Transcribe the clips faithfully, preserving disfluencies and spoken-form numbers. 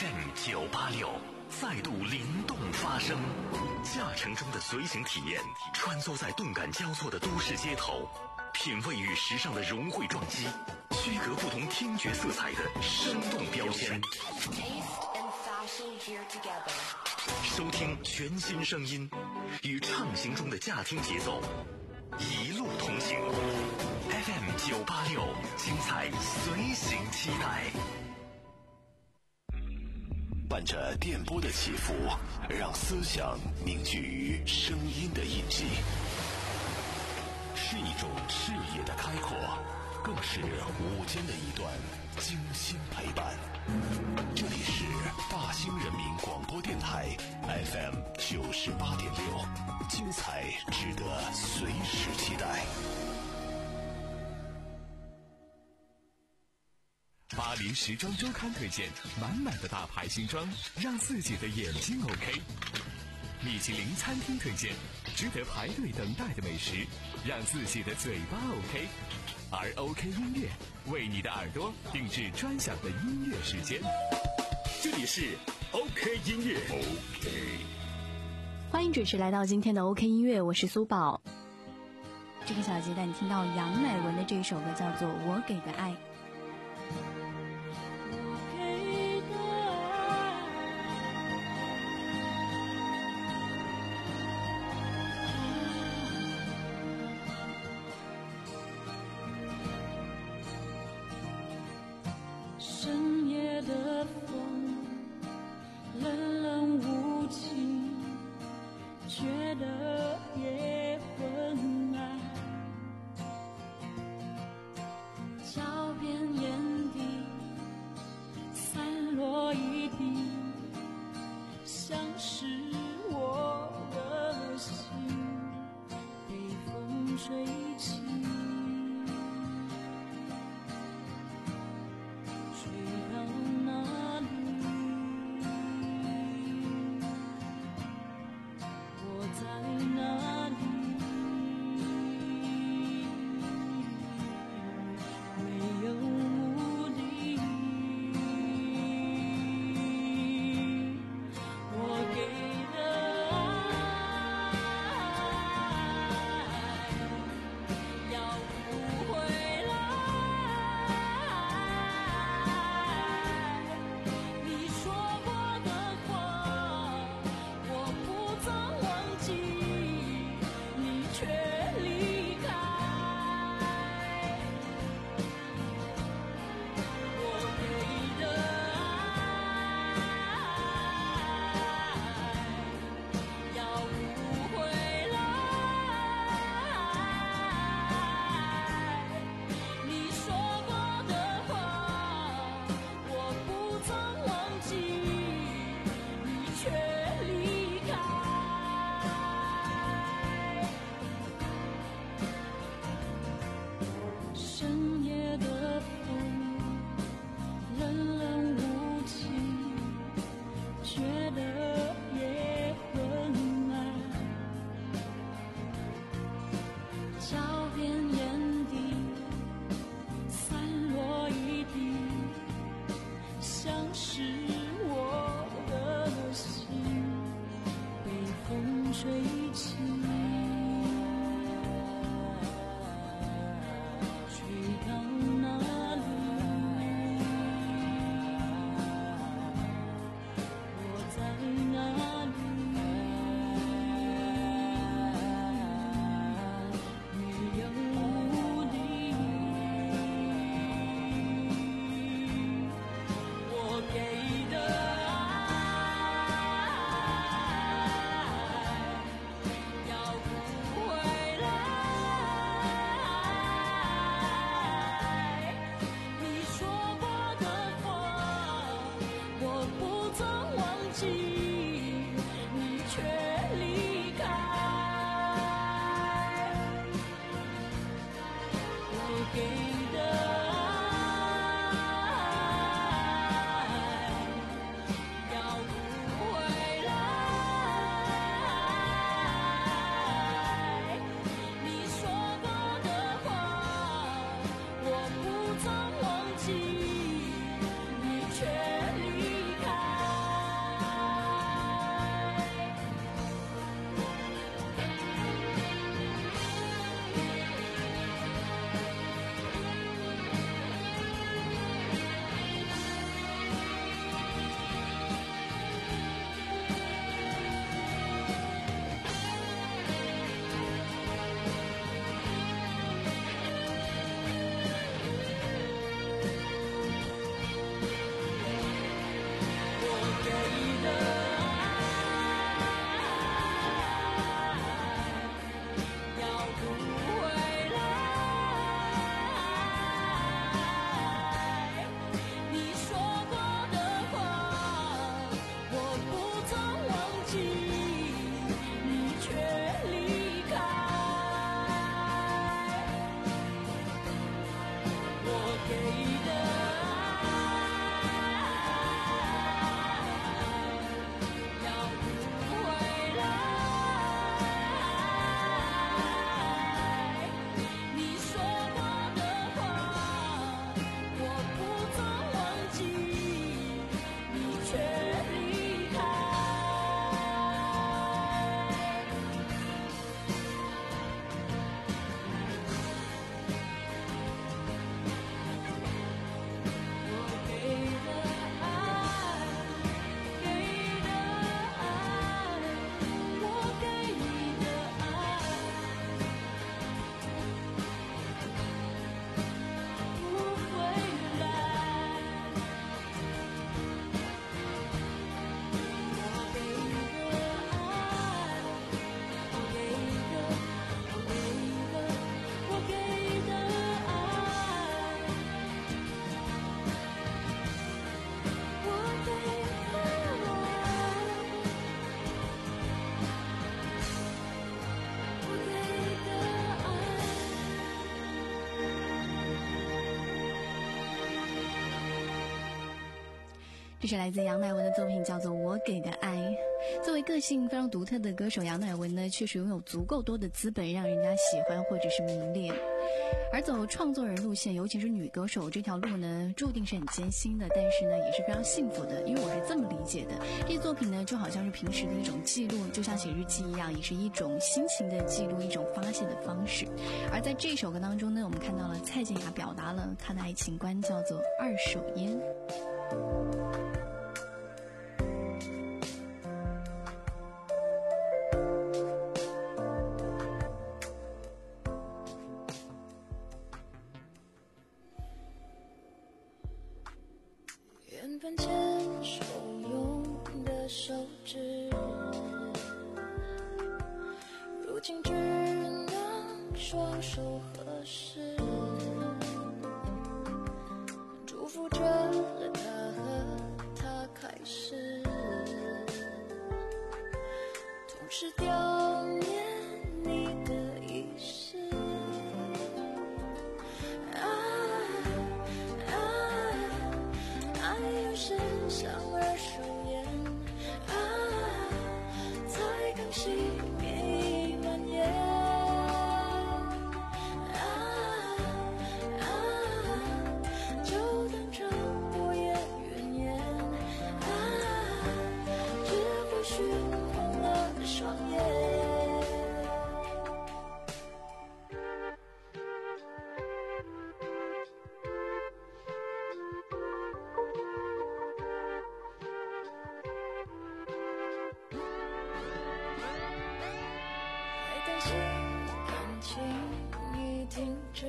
F M 九八六再度灵动发声，驾乘中的随行体验，穿梭在动感交错的都市街头，品味与时尚的融汇撞击，区隔不同听觉色彩的生动标签。收听全新声音，与畅行中的驾听节奏，一路同行。F M 九八六，精彩随行期待。 伴着电波的起伏，让思想凝聚于声音的印记，是一种视野的开阔，更是午间的一段精心陪伴。这里是大兴人民广播电台 F M 九十八点六，精彩值得随时期待。 巴黎时装周刊推荐满满的大牌新装，让自己的眼睛 OK。米其林餐厅推荐值得排队等待的美食，让自己的嘴巴 OK。而 OK 音乐为你的耳朵定制专享的音乐时间，这里是 OK 音乐。 OK， 欢迎准时来到今天的 OK 音乐，我是苏宝。这个小节带你听到杨乃文的这一首歌，叫做《我给的爱》。 深夜的风冷冷无情，觉得也昏暗，脚边眼底散落一地，像是我的心被风吹起，哪里？我在哪里？没有目的。我给的爱要不回来。我给这是来自杨乃文的作品，叫做《我给的爱》。作为个性非常独特的歌手，杨乃文呢，确实拥有足够多的资本让人家喜欢或者是迷恋。而走创作人路线，尤其是女歌手这条路呢，注定是很艰辛的，但是呢，也是非常幸福的。因为我是这么理解的，这些作品呢，就好像是平时的一种记录，就像写日记一样，也是一种心情的记录，一种发泄的方式。而在这首歌当中呢，我们看到了蔡健雅表达了她的爱情观，叫做二手烟。 原本牵手用的手指，如今只能双手合十，祝福着他和他开始，同时悼念你的遗失。又是像二手烟啊，才刚熄灭已蔓延啊啊，就当成我也云烟啊，只会熏红了双眼。停止，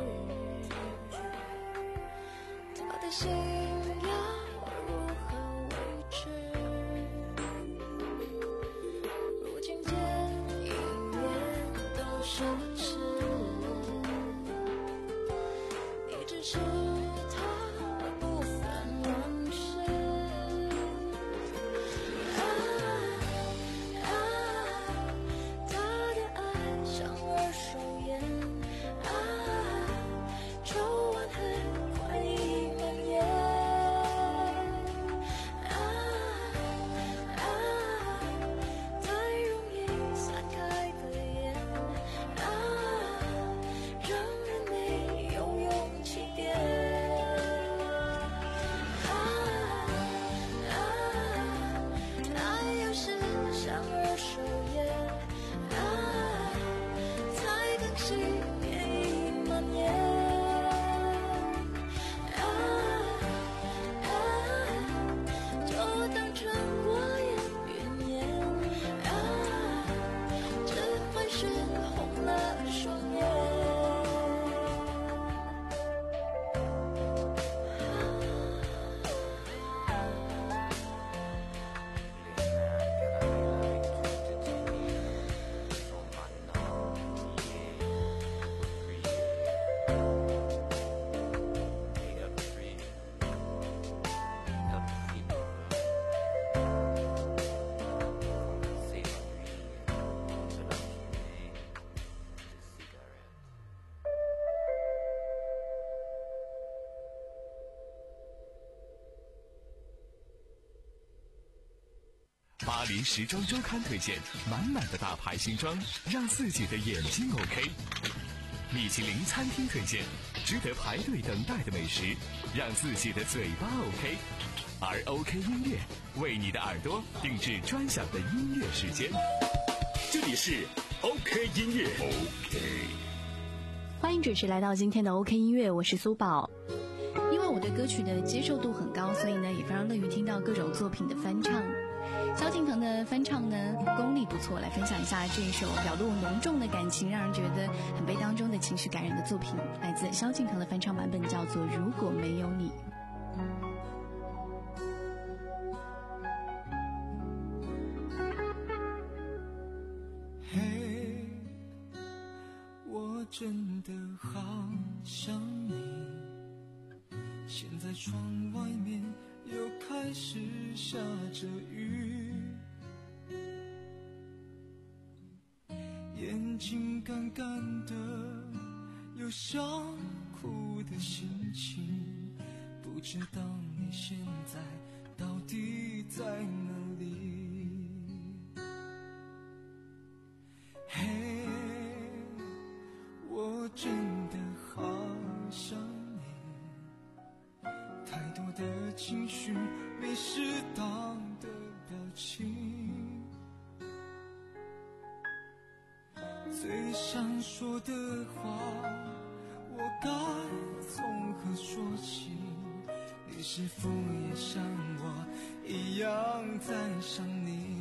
他的心要如何维持？如今电影院都奢侈，你只是他不分往事。啊啊，他的爱像二手烟。抽完很快已蔓延啊啊，太容易散开的烟啊，让人没有勇气点啊啊，爱又是像二手烟啊，才刚熄灭已蔓延。 巴黎时装周刊推荐满满的大牌新装，让自己的眼睛 OK。米其林餐厅推荐值得排队等待的美食，让自己的嘴巴 OK。而 OK 音乐为你的耳朵定制专享的音乐时间。 这里是 OK 音乐 OK。 欢迎准时来到今天的 OK 音乐，我是苏宝。因为我对歌曲的接受度很高，所以呢也非常乐于听到各种作品的翻唱。萧敬腾的翻唱呢功力不错，来分享一下这一首表露浓重的感情，让人觉得很悲当中的情绪感人的作品，来自萧敬腾的翻唱版本，叫做《如果没有你》。 嘿，我真的好想你，现在窗外面又开始下着雨，眼睛干干的，有想哭的心情，不知道你现在到底在哪里？嘿，我真的好想你，太多的情绪没适当的表情，最想说的话我该从何说起？你是否也像我一样在想你？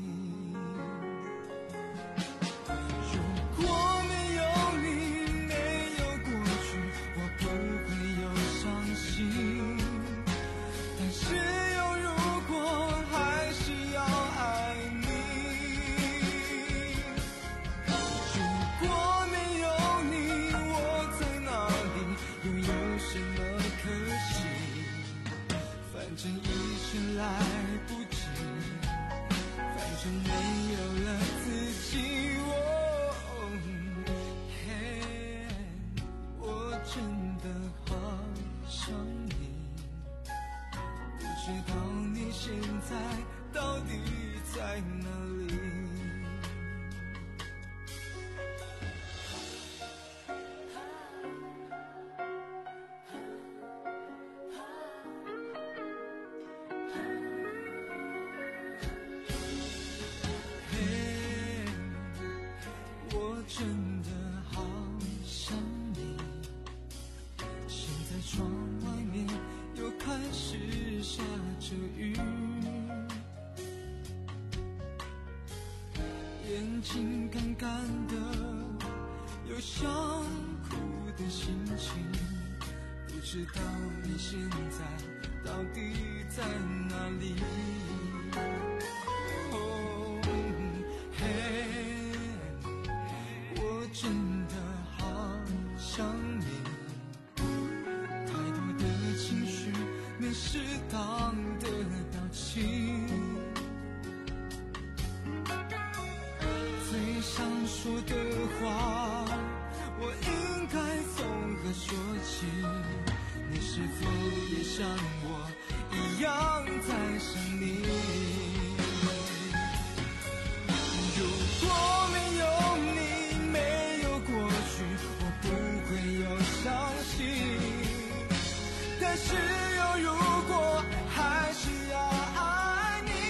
如果没有你，没有过去，我不会有伤心。但是有如果，还是要爱你。如果没有你，我在哪里？又有什么可惜？反正一切来不及，反正没有了自己。哦，嘿，我真的好想你，不知道你现在到底在哪里？真的好想你，现在窗外面又开始下着雨，眼睛干干的，有想哭的心情，不知道你现在到底在哪里？哦，嘿，真的好想你，太多的情绪没适当的表情，最想说的话我应该从何说起？你是否也像我一样在想你？如果没有你，伤心，但是有如果，还是要爱你。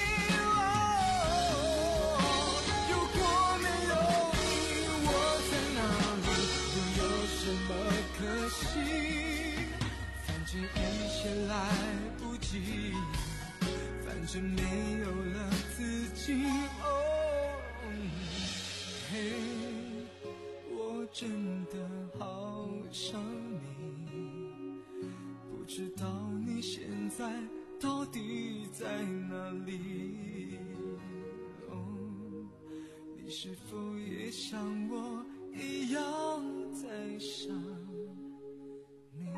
哦，如果没有你，我在哪里？又有什么可惜？反正一切来不及，反正没有了自己。哦，嘿，我真的好想你，不知道你现在到底在哪里？哦，你是否也像我一样在想你？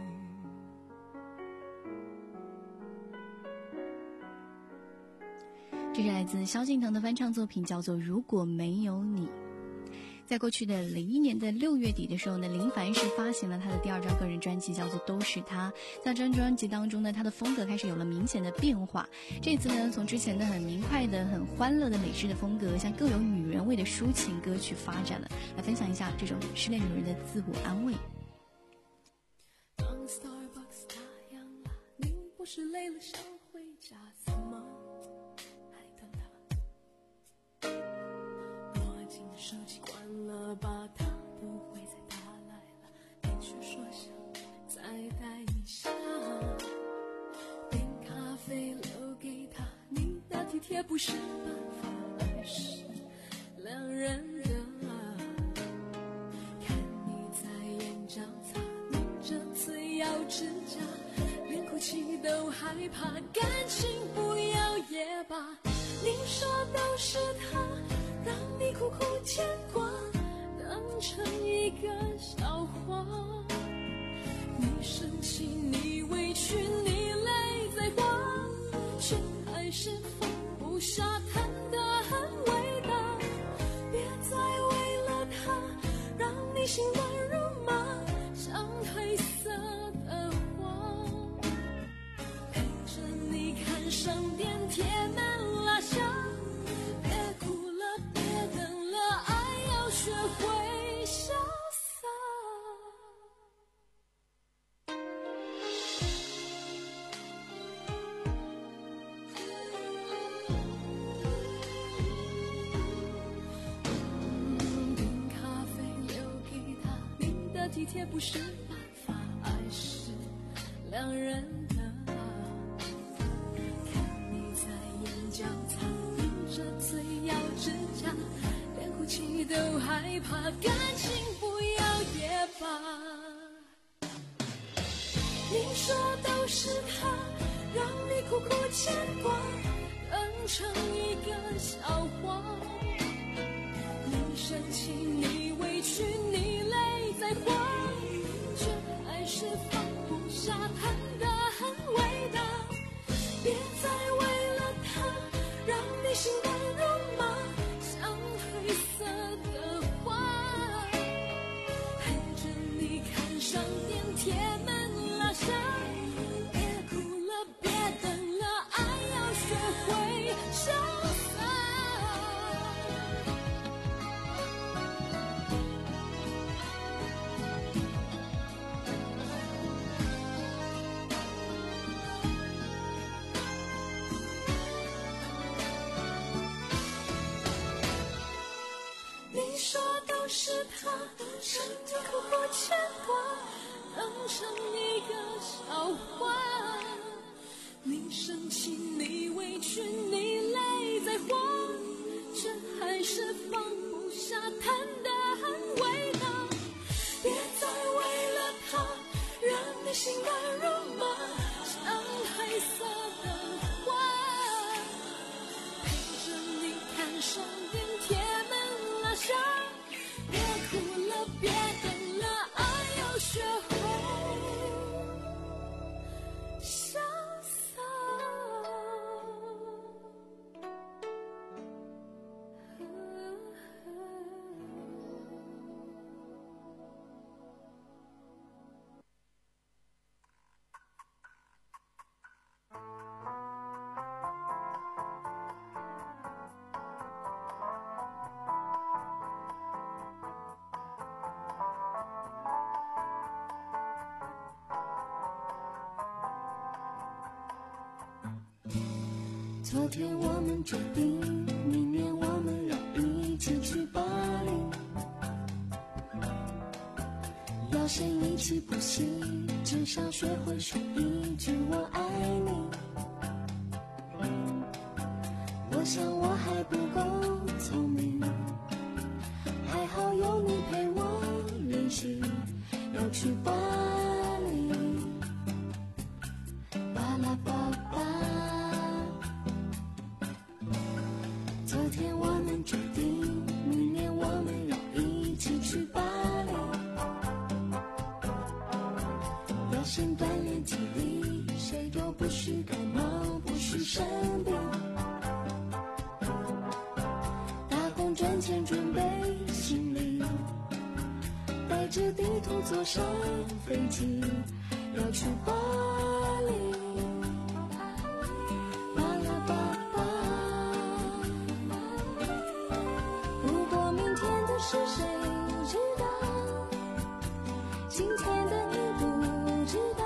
这是来自萧敬腾的翻唱作品，叫做《如果没有你》。在过去的零一年的六月底的时候呢，林凡是发行了他的第二张个人专辑，叫做《都是他》。在这张专辑当中呢，他的风格开始有了明显的变化。这次呢，从之前的很明快的、很欢乐的美式的风格，向更有女人味的抒情歌曲发展了。来分享一下这种失恋女人的自我安慰。 当 Starbucks 打烊了，你不是累了想回家，怎么还等他？握紧手机关了吧，他不会再打来了，你却说想再待一下，点咖啡留给他，你的体贴不是办法，而是两人的啊，看你在眼角擦抿着最咬指甲，连哭泣都害怕，感情不要也罢，你说都是他让你苦苦牵挂，当成一个笑话，你生气你委屈你泪在花，却还是放不下，谈得很伟大，别再为了他让你心乱如麻，像褪色的花，陪着你看看上电铁门拉响，别哭了，别等了，爱要学会潇洒。嗯，冰咖啡留给他，你的体贴不是办法，爱是两人的。看你在眼角擦，抿着嘴咬指甲，连呼气都害怕，感情不要也罢。你说都是他，让你苦苦牵挂，当成一个笑话。你生气，你委屈，你泪在花，却还是放不下，谈得很伟大。别再为了他，让你心乱如麻，像褪色的花，陪着你看上电铁门拉响。别哭了，别等了，爱要学会潇洒。你说都是他，是你苦苦牵挂，当成一个笑话。你生气，你委屈，你泪在花，却还是放不下，谈得很伟大。别再为了他，让你心乱如麻，像黑色的花，陪着你看上电铁门拉响。别哭了，别等了，爱要学会潇洒。昨天我们决定，明年我们要一起去巴黎，要先一起补习，至少学会说一句我爱你。我想我还不够聪明，还好有你陪我练习，要去巴黎，巴拉巴巴。昨天我们决定，明年我们要一起去巴黎，要先锻炼体力，谁都不许感冒，不许生病，打工赚钱准备行李，带着地图坐上飞机，要去巴黎，巴拉巴巴。如果明天的事谁知道，今天的你不知道，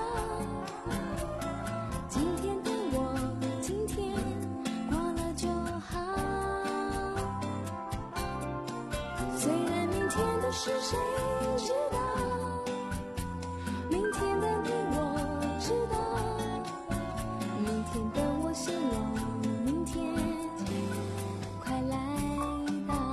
今天的我今天过了就好。虽然明天的事谁知道，明天的你我知道，明天的我希望明天快来到。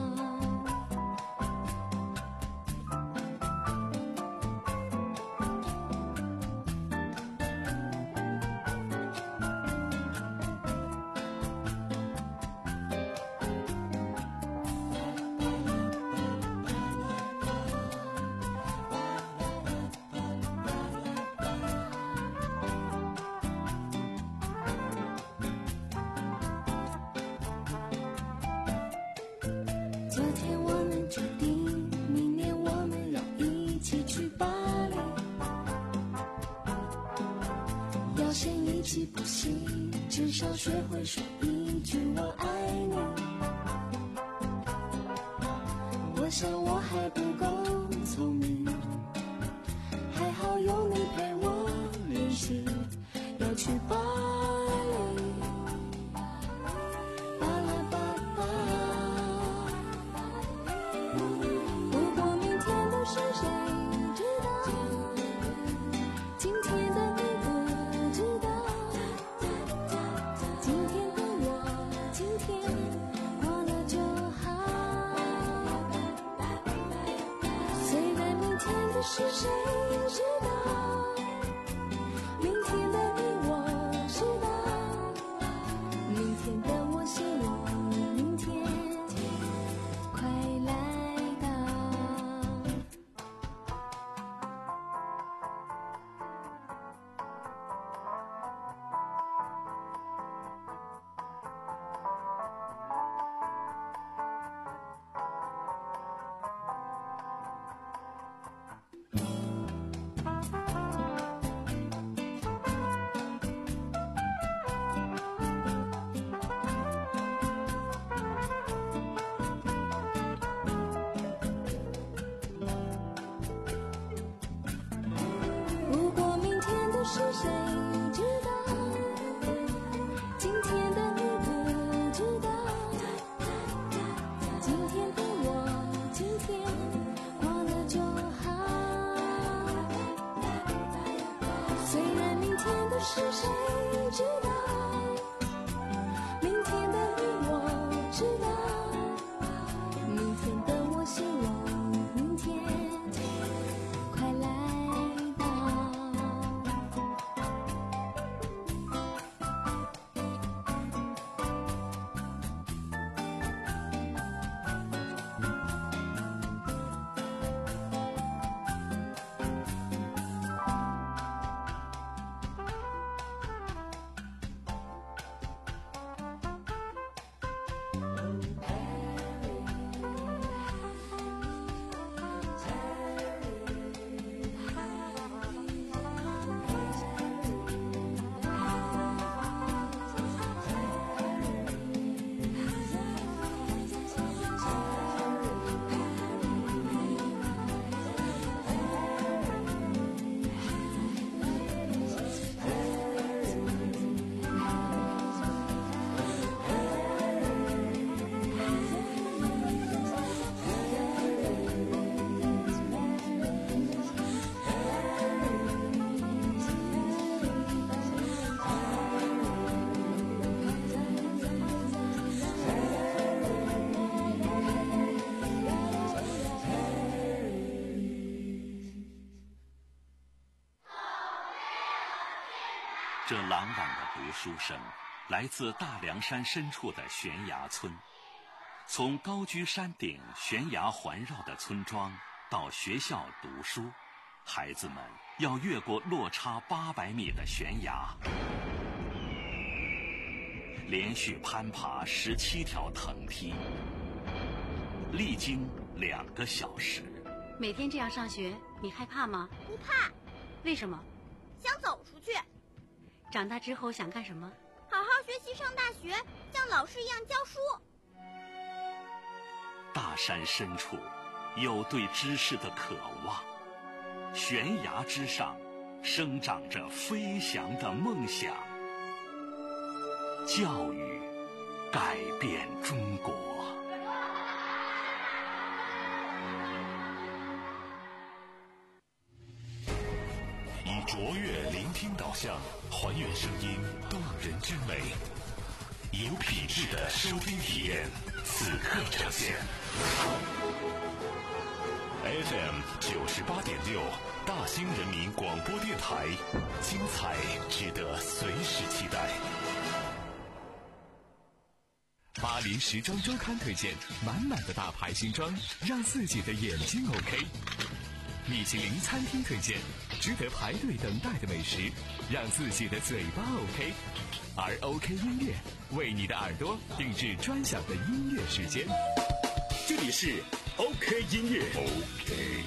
昨天我们决定，明年我们要一起去巴黎，要先一起不行，至少学会说一句我爱你。我想我还不够聪明，还好有你陪我练习，要去巴黎。巴拉巴巴，如果明天的事谁知道，今天的你不知道，今天的我今天过得就好。虽然明天的事谁知道，明天的你我知道，明天的我希望明天快来到。如果明天的事谁知道，今天的你不知道，今天的我今天过得就好。虽然明天的事谁知道，明天的你我知道，明天的我希望明天快来到。 这朗朗的读书声来自大凉山深处的悬崖村。从高居山顶悬崖环绕的村庄到学校读书，孩子们要越过落差八百米的悬崖，连续攀爬十七条藤梯，历经两个小时。 每天这样上学，你害怕吗？ 不怕。 为什么？ 想走出去。 长大之后想干什么？ 好好学习，上大学，像老师一样教书。 大山深处有对知识的渴望，悬崖之上生长着飞翔的梦想。教育改变中国。 以卓越聆听导向，还原声音动人之美，有品质的收听体验，此刻呈现。F M 九十八点六，大兴人民广播电台，精彩值得随时期待。 巴黎时装周刊推荐，满满的大牌新装，让自己的眼睛 OK。米其林餐厅推荐，值得排队等待的美食，让自己的嘴巴 OK。而 OK 音乐为你的耳朵定制专享的音乐时间。这里是 OK 音乐 OK。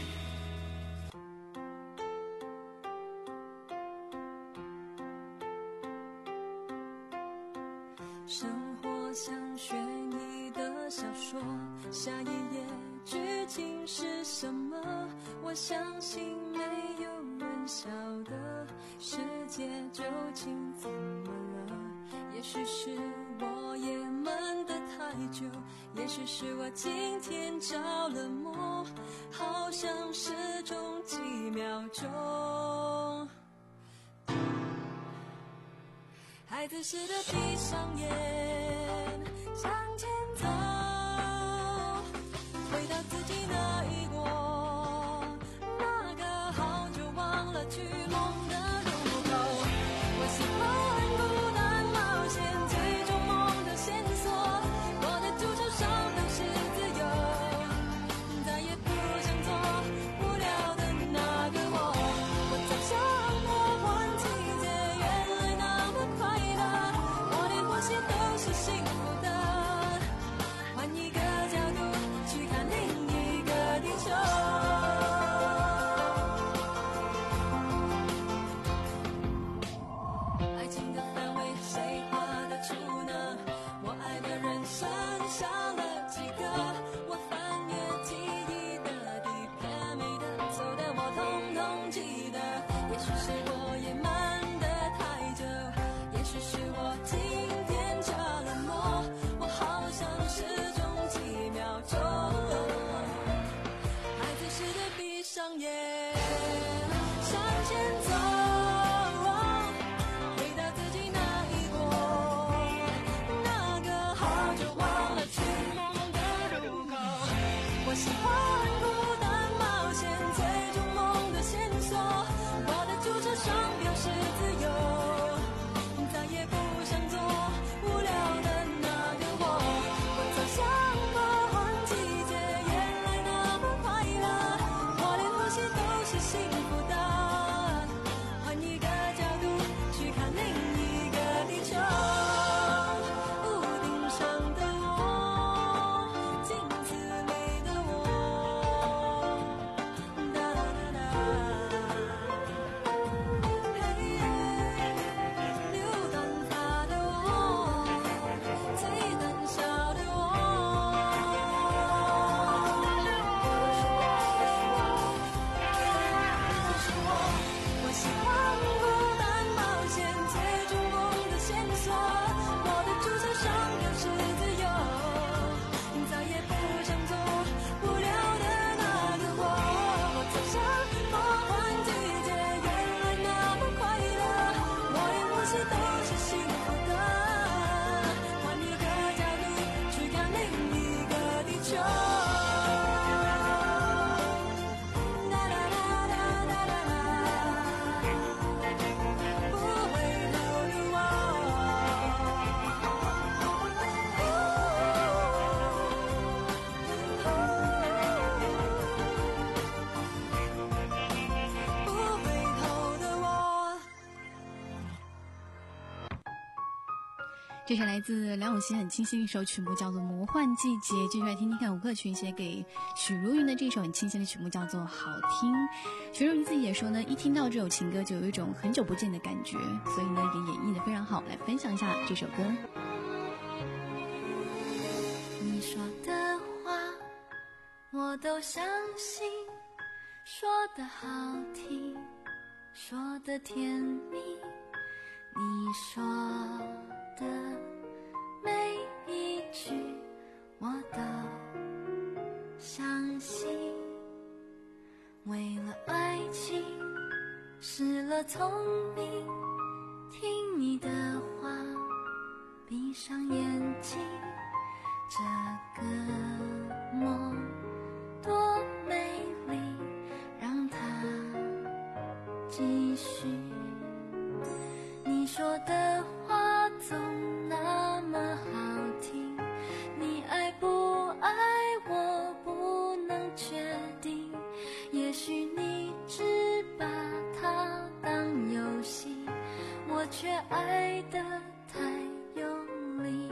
生活像悬疑的小说，下一页剧情是什么？我相信没有人晓得世界究竟怎么了。也许是我也闷得太久，也许是我今天着了魔，好像失踪几秒钟。孩子似的闭上眼，向前走，回到自己那一国，那个好久忘了去梦的入口。我喜欢孤单冒险，追逐梦的线索，我的足球上都是自由，再也不想做无聊的那个我。我走向魔幻季节，原来那么快乐，我连呼吸都是幸福的。换一个角度去看另一个地球。爱情的范围谁画得出呢？我爱的人剩下了几个？我翻阅记忆的底片，没得走的我统统记得。也许是我也慢得太久，也许是我今天着了魔，我好像失踪几秒钟。孩子似的闭上眼，向前走，回到自己那一国，那个好久忘了去梦的入口。我喜欢孤单冒险，追逐梦的线索，我的足球上标示自由，再也不想做无聊的那个我。我走向魔幻季节，原来那么快乐，我连呼吸都是幸福的。换一个角度去看另一个地球，屋顶上的我，镜子里的我，哒哒哒哒，嘿耶，留短发的我，最胆小的我。我喜欢孤单冒险，追逐梦的线索，我的足球上标示自由，再也不想做无聊的那个我。我走向魔幻季节，原来那么快乐，我连呼吸都是幸福的。换一个角度去看另一个地球。哒啦啦啦啦啦啦，不回头的我。不回头的我。 这是来自梁咏琪很清新的一首曲目，叫做《魔幻季节》。继续来听听看吴克群写给许茹芸的这首很清新的曲目，叫做《好听》。许茹芸自己也说呢，一听到这首情歌就有一种很久不见的感觉，所以呢也演绎得非常好。来分享一下这首歌。 你说的话我都相信，说的好听，说的甜蜜，你说的每一句我都相信。为了爱情失了聪明，听你的话，闭上眼睛，这个梦多美丽，让它继续。你说的话总那么好听，你爱不爱我不能确定，也许你只把它当游戏，我却爱得太用力。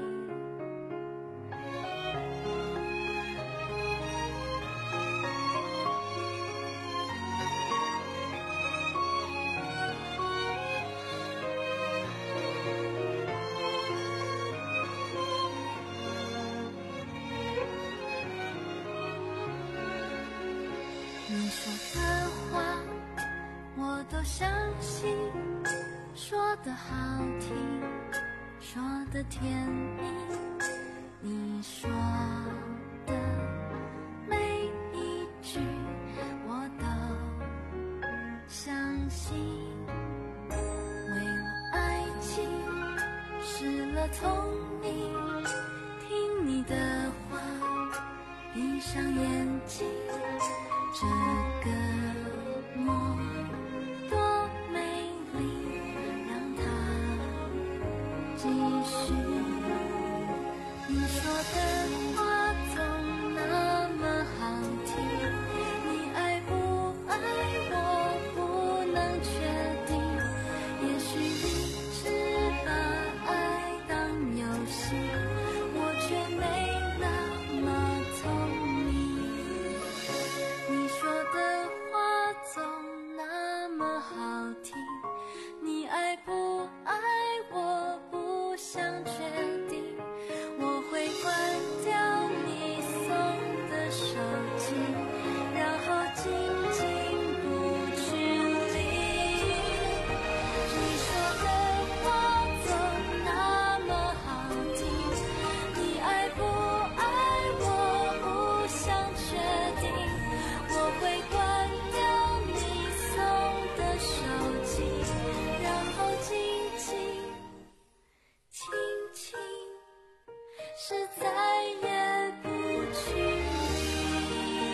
你说的话我都相信，说的好听，说的甜蜜，你说的每一句我都相信。为了爱情失了聪明，听你的话闭上眼睛，这个梦多美丽，让它继续。你说的话总那么好听，你爱不爱我不能确定，也许你只把爱当游戏，我却没那么聪明。你说的话总那么好听，你爱不爱我不想确定，我会关掉你送的手机，然后静静不去理。你说的话总那么好听，你爱不爱我不想确定，我会关掉你送的手机，然后静静轻轻，是再也不去理。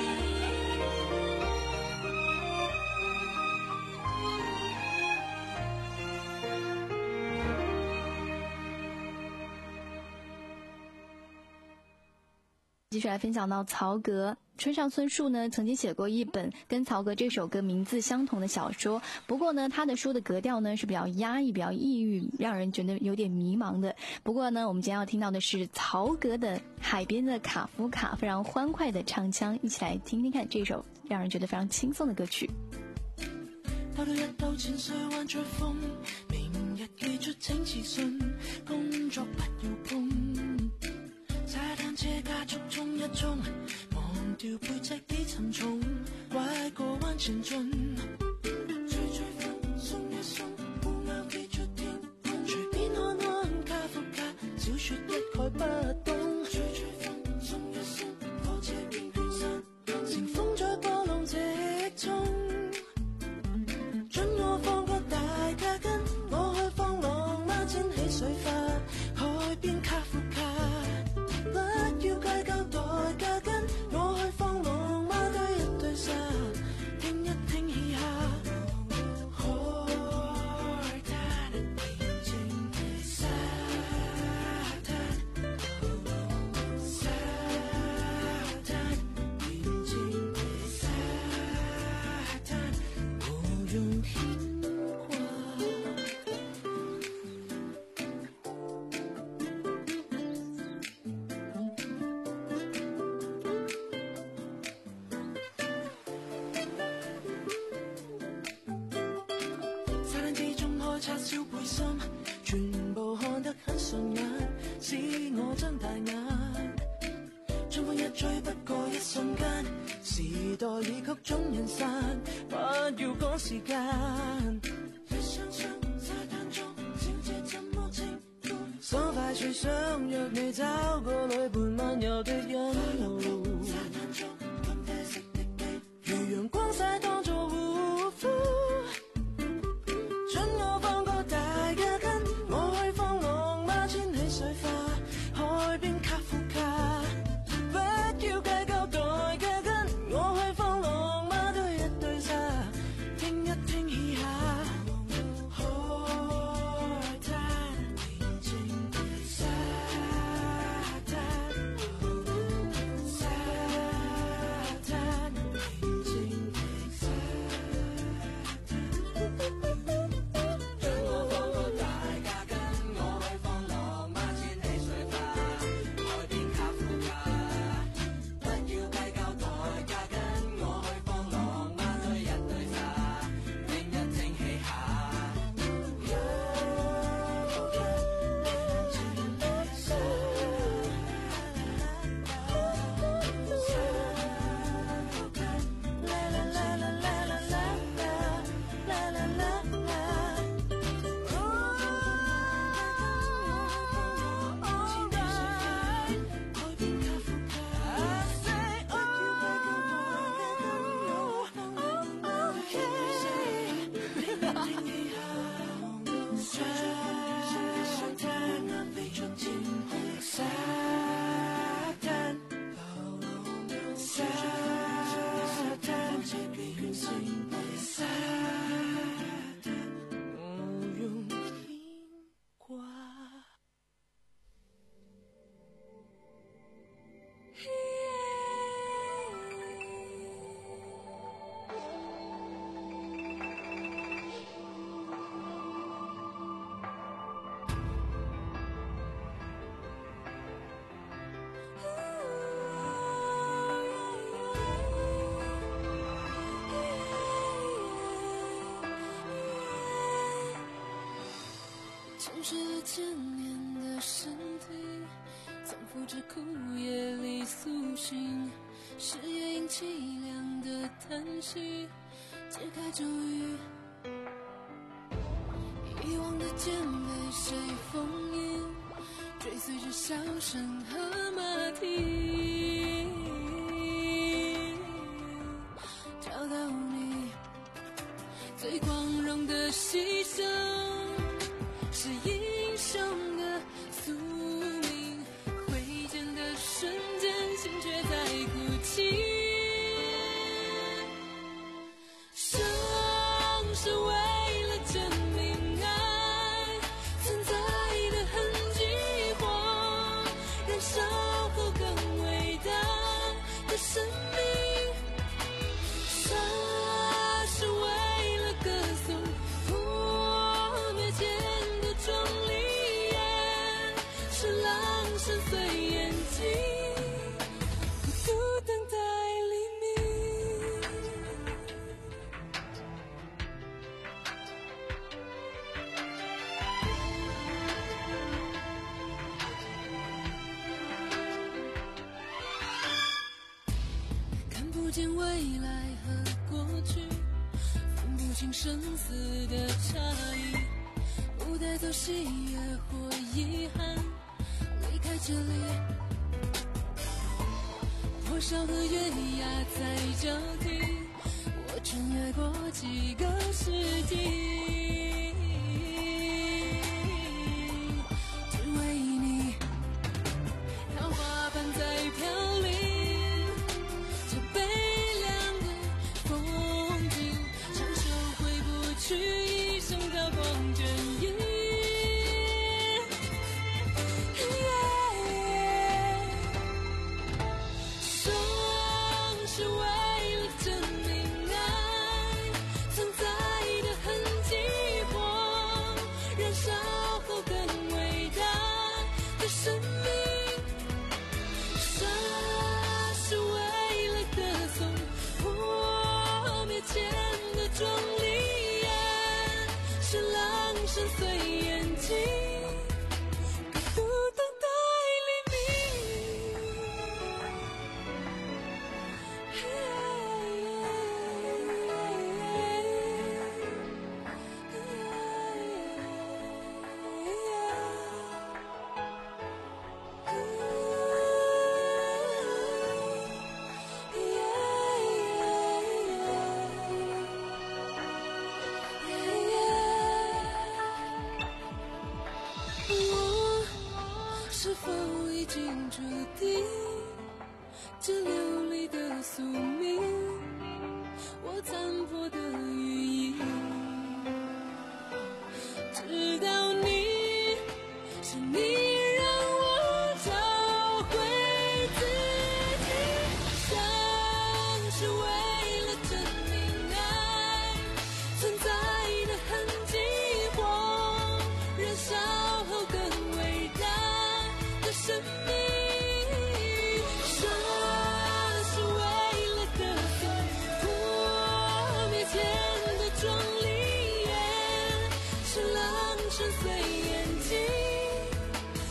继续来分享到曹格。村上春树呢曾经写过一本跟曹格这首歌名字相同的小说，不过呢他的书的格调呢是比较压抑、比较抑郁，让人觉得有点迷茫的。不过呢我们今天要听到的是曹格的《海边的卡夫卡》，非常欢快的唱腔，一起来听听看这首让人觉得非常轻松的歌曲。 兜到一兜淺水灣吹風，明日記住請自信，工作不要碰，踩單車加速衝一衝，忘掉背脊幾沉重，拐個彎前進，吹吹風鬆一鬆，烏鴉飛出天空，隨便看看卡夫卡，小說一概不懂，吹吹風鬆一鬆，火車邊圈山，乘風在波浪直衝，准我放個大架筋，我去放浪孖濺起水花，海邊卡夫卡，不要計較代價跟，我去放浪孖堆一堆沙，聽一聽嘻哈，海灘平靜沙灘，沙灘平靜沙灘，我用牽掛。沙灘之中開叉燒背心，全部看得很順眼，使我睜大眼。春風一吹不過一瞬間，時代已曲終人散，不要趕時間。一雙雙沙灘中，小姐怎麼稱呼？爽快處想約你找個女伴漫遊的一路。沙灘中咁啡色的肌，如陽光曬當作護膚。准我放個大架筋，我去放浪孖濺起水花，海邊卡夫卡，不要計較代價跟，我去放浪孖堆一堆沙，聽一聽嘻哈，海灘平靜沙灘，沙闯进沙滩，沙滩，沙滩，我用苹果。 充实了千年的身体，从复制枯叶里苏醒，是夜莺凄凉的叹息，解开咒语。遗忘的剑被谁封印，追随着笑声和马蹄，找到你最光荣的牺牲，是英雄的宿命，挥剑的瞬间，心却在哭泣。生是为了证明爱存在的痕迹，或燃烧后更伟大的生命。杀是为了歌颂破灭前的壮丽，是狼深邃眼睛，孤独等待黎明。看不见未来和过去，分不清生死的差异，不带走喜悦或遗憾，离开这里。火烧和月牙在交替，我穿越过几个世纪，只为你，桃花瓣在飘零，这悲凉的风景，长袖回不去，一生刀光卷影。生是为了证明爱存在的痕迹，或燃烧后更伟大的生命。杀是为了歌颂破灭前的壮丽，是狼深邃眼睛，孤独等待黎明。我是否已经注定这流离的宿命？我残破的羽翼，直到你，是你让我找回自己。生是为了证明爱存在的痕迹，或燃烧后更伟大的生命。杀是为了歌颂破灭前的壮丽，是狼深邃眼睛，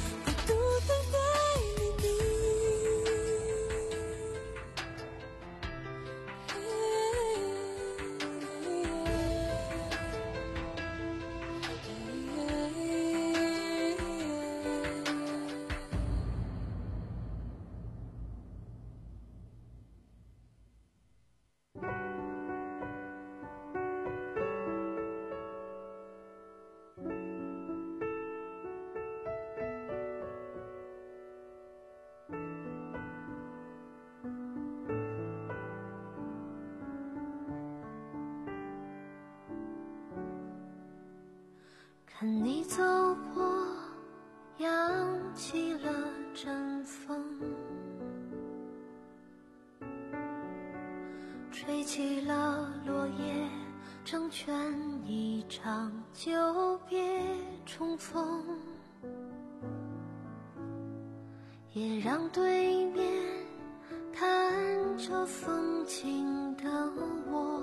起了阵风，吹起了落叶，成全一场久别重逢，也让对面看着风景的我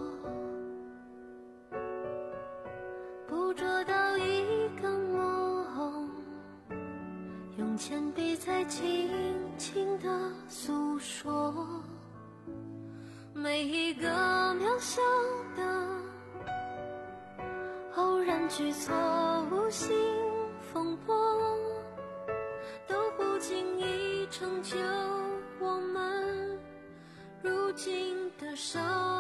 捕捉到一个梦，用铅笔在轻轻地诉说每一个渺小的偶然举措，无心风波都不经意成就我们如今的生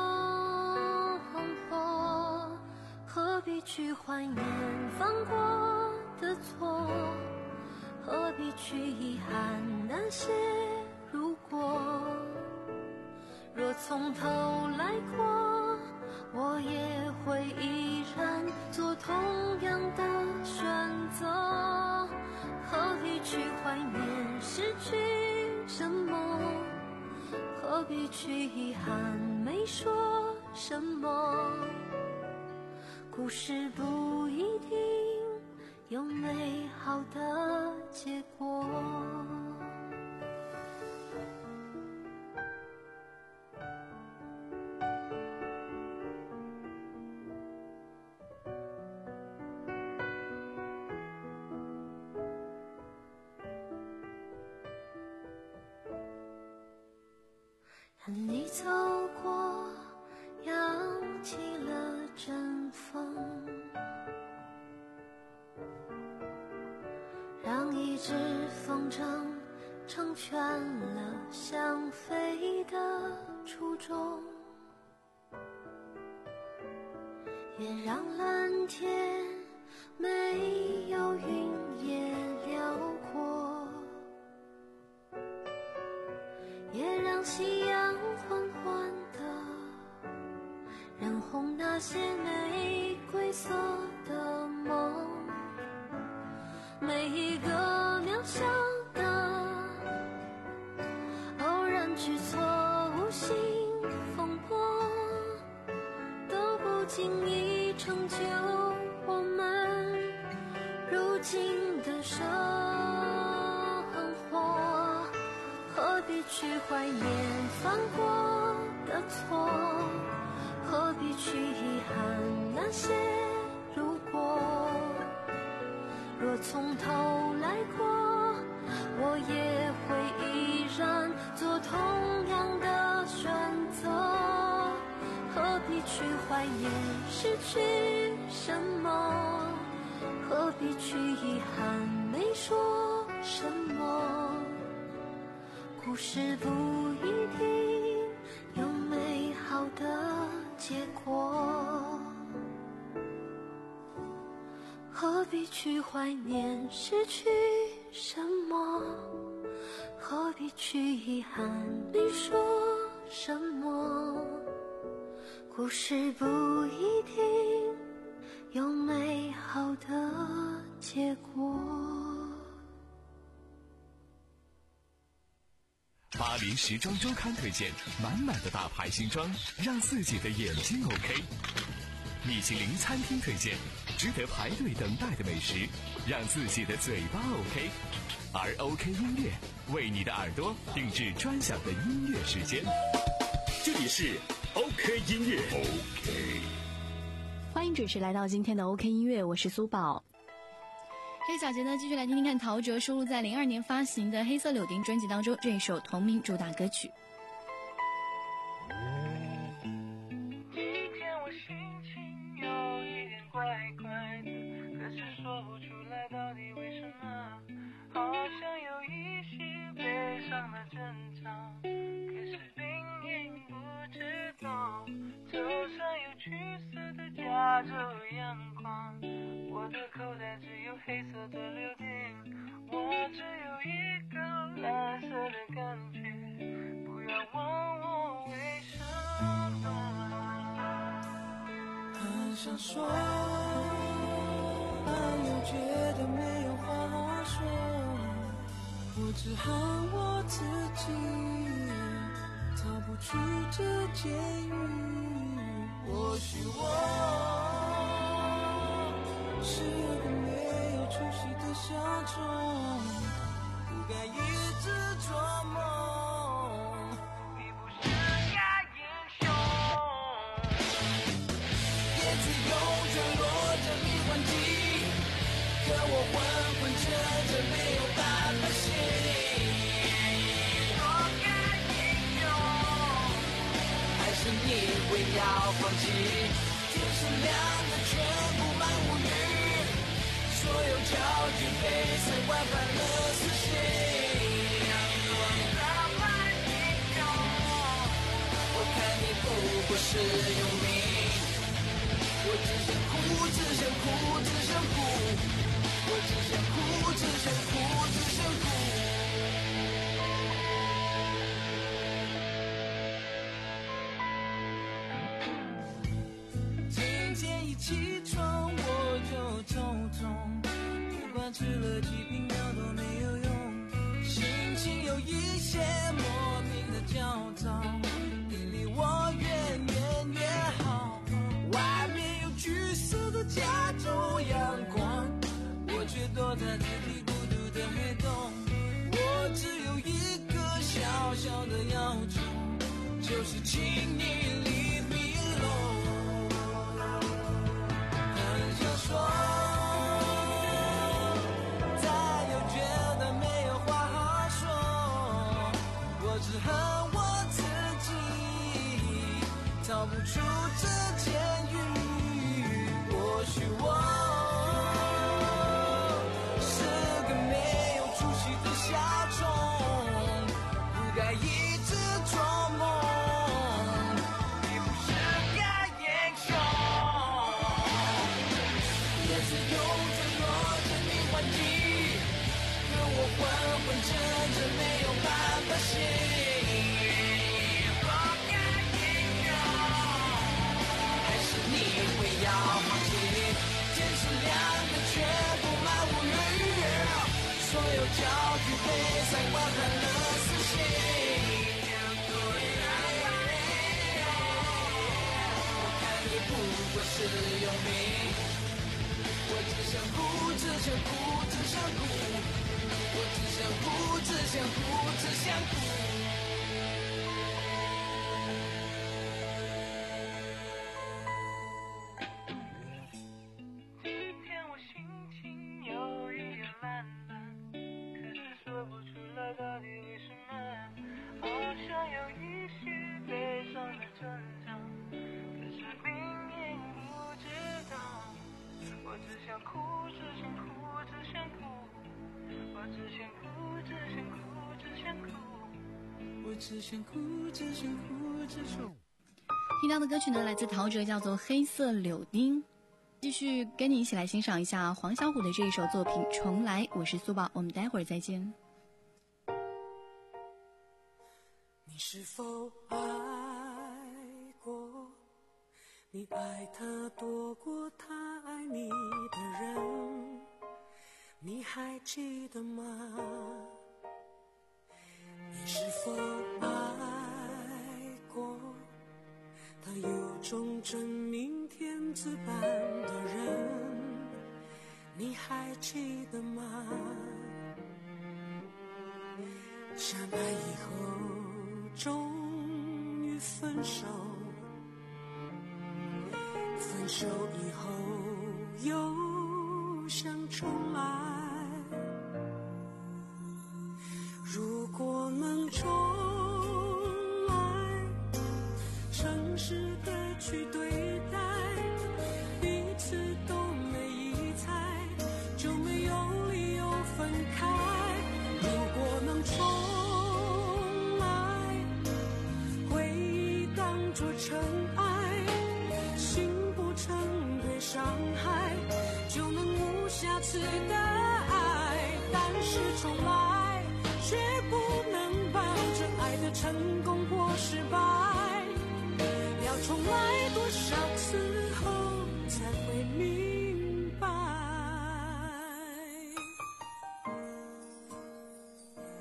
活，何必去怀念犯过的错，何必去遗憾那些如果，若从头来过，我也会依然做同样的选择，何必去怀念失去什么，何必去遗憾没说什么，故事不一定有美好的结果。和你走过，扬起了阵风，让一只风筝成全了想飞的初衷，也让蓝天没有云也辽阔，也让夕阳缓缓地染红那些玫瑰色的梦，每一个渺小的偶然举措，无心风波都不经意成就我们如今的生活，何必去怀念犯过的错，何必去遗憾那些如果，若从头来过，我也会依然做同样的选择，何必去怀念失去什么，何必去遗憾没说什么，故事不一定有美好的结果，何必去怀念失去什么，何必去遗憾你说什么，故事不一定有美好的结果。 巴黎时装周刊推荐满满的大牌新装，让自己的眼睛 OK。米其林餐厅推荐值得排队等待的美食，让自己的嘴巴 OK。而 OK 音乐为你的耳朵定制专享的音乐时间。 这里是 OK 音乐 OK。 欢迎准时来到今天的 OK 音乐，我是苏宝。这小节呢，继续来听听看陶喆收录在零二年发行的《黑色柳丁》专辑当中这一首同名主打歌曲。 今天我心情有一点怪怪的，可是说不出来到底为什么，好像有一些悲伤的征兆，可是并隐不知道，头上有橘色的加州阳光，我的口袋只有黑色的柳丁，我只有一个蓝色的感觉，不要问我为什么。 很想说，但又觉得没有话好说， 我只恨我自己逃不出这监狱。或许我是个没有出息的小虫，不该一直做梦。 你不是个英雄， 叶子有着落着迷幻剂，可我昏昏沉沉没有办法醒。 做个英雄， 还是你会要放弃？天是亮的，全布满乌云，所有焦距被塞外翻了死心。我看你不过是有名，我只想哭，只想哭，只想哭。我只想哭，只想哭，只想哭。今天一起床我就头痛，不管吃了几瓶药都没有用，心情有一些莫名的焦躁，你离我远远越好。外面有橘色的加州阳光，我却躲在自己孤独的黑洞。我只有一个小小的要求，就是请你 leave me alone。 很想说，再又觉得没有话好说，我只恨我自己逃不出这监狱。或许我是有名，我只想哭，只想哭，只想哭，我只想哭，只想哭，只想哭。 今天我心情有一点懒懒，可是说不出来到底为什么，好像有一些悲伤的征兆，可是明明不知道。我只想哭，只想哭，只想哭，我只想哭，只想哭，只想哭， 我只想哭，只想哭，只想哭。 听到的歌曲呢，来自陶喆，叫做《黑色柳丁》。继续跟你一起来欣赏一下黄小琥的这一首作品《重来》。我是苏宝，我们待会儿再见。 你是否爱过？你爱他多过他爱你的人，你还记得吗？你是否爱过？他有种真命天子般的人，你还记得吗？相爱以后终于分手，分手以后又想重来。如果能重来，诚实的去对待，彼此都没疑猜，就没有理由分开。如果能重来，回忆当作尘埃，心不成对伤害，就能无瑕疵的爱。但是重来，却不能保证爱的成功或失败。要重来多少次后才会明白？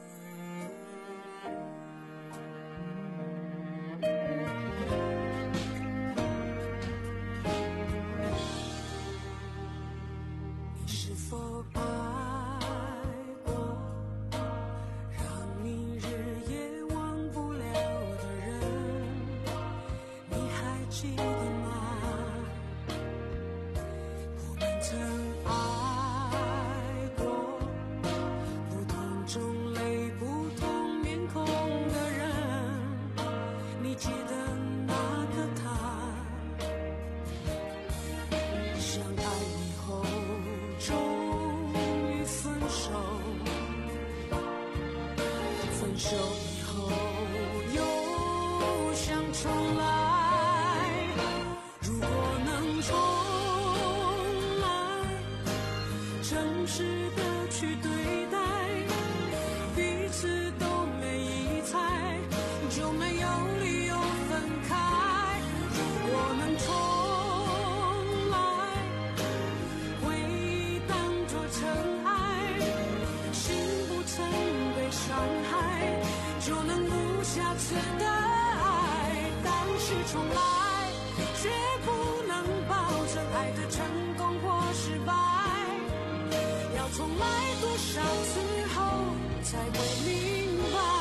分手以后又想重来，如果能重来，诚实的去对待，彼此都没疑猜，就没有理由分开。如果能重来，回忆当作尘埃，心不曾被伤害，就能无瑕疵的爱。但是重来，却不能保证爱的成功或失败，要重来多少次后才会明白。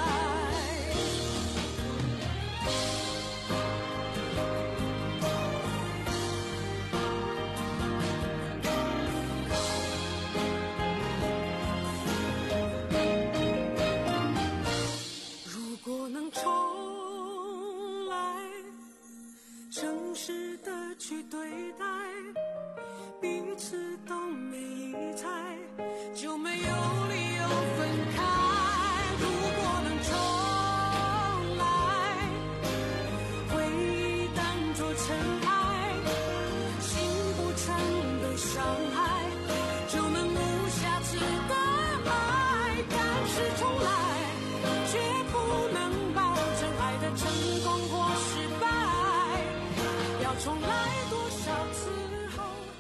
如果能重来，诚实的去对待，彼此都没疑猜，就没有理由分开。如果能重来，回忆当作尘埃，心不曾被伤害，就能无瑕疵的爱。但是重来，却不能保证爱的成功或失败，要重来多少次后。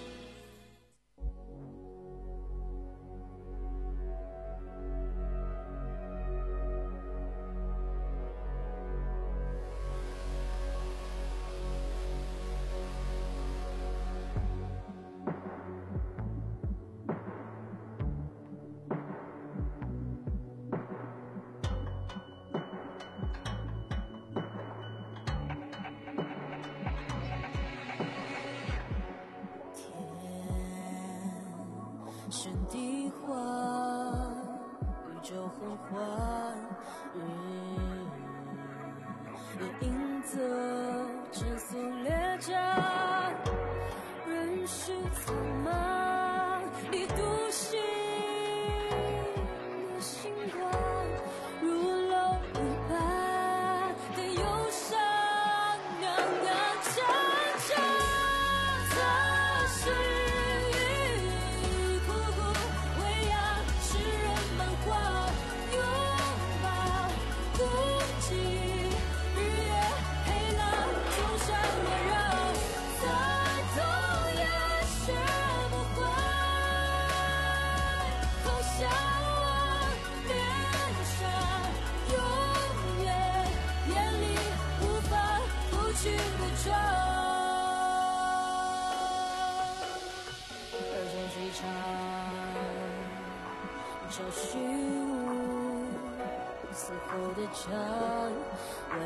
天地幻，宇宙很幻，日影则尘俗列战，人世苍茫，你独行的星光，如蝼蚁般的忧伤，踉踉跄跄，测试找虚无，死后的蔷薇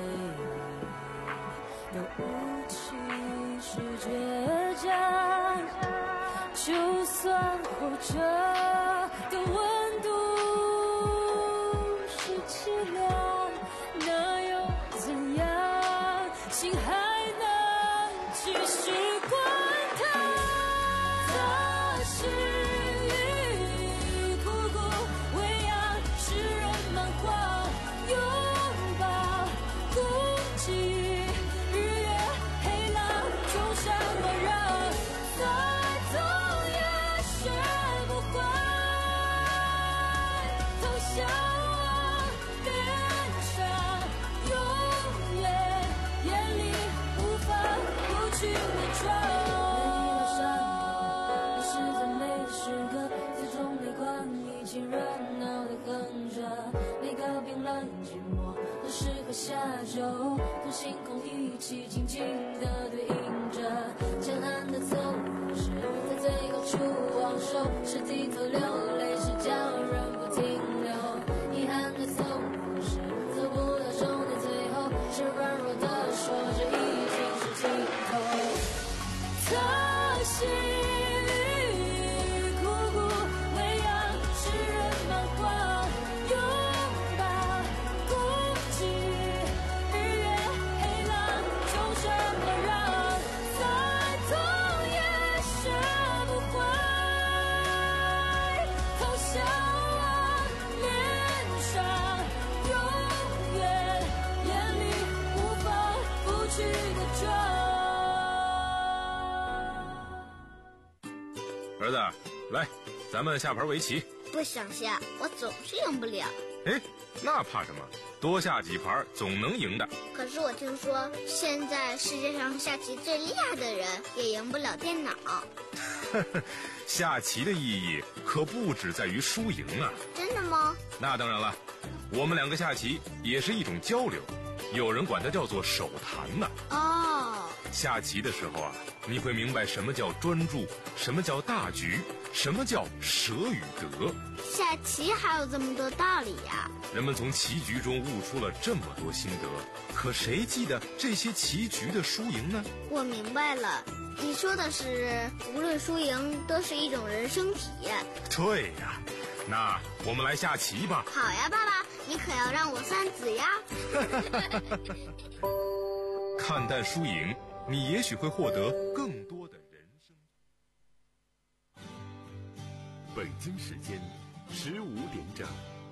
的雾气是倔强，就算活着的温度是凄凉，那又怎样？心还能继续滚烫。这是下周跟星空一起静静地对应着，艰难的走不是在最高处望守，是低头流泪，是叫人不停留。遗憾的走不是走不到终点，最后是软弱的说这已经是尽头。 来，咱们下盘围棋。 不想下，我总是赢不了。 哎，那怕什么？多下几盘总能赢的。 可是我听说，现在世界上下棋最厉害的人也赢不了电脑。 下棋的意义可不只在于输赢啊！ 真的吗？ 那当然了，我们两个下棋也是一种交流，有人管它叫做手谈呢。 哦， 下棋的时候啊，你会明白什么叫专注，什么叫大局，什么叫舍与得。 下棋还有这么多道理呀！ 人们从棋局中悟出了这么多心得，可谁记得这些棋局的输赢呢？ 我明白了，你说的是无论输赢都是一种人生体验。 对呀，那我们来下棋吧。 好呀，爸爸，你可要让我算子呀。 看淡输赢，你也许会获得更多的人生。 北京时间十五点整。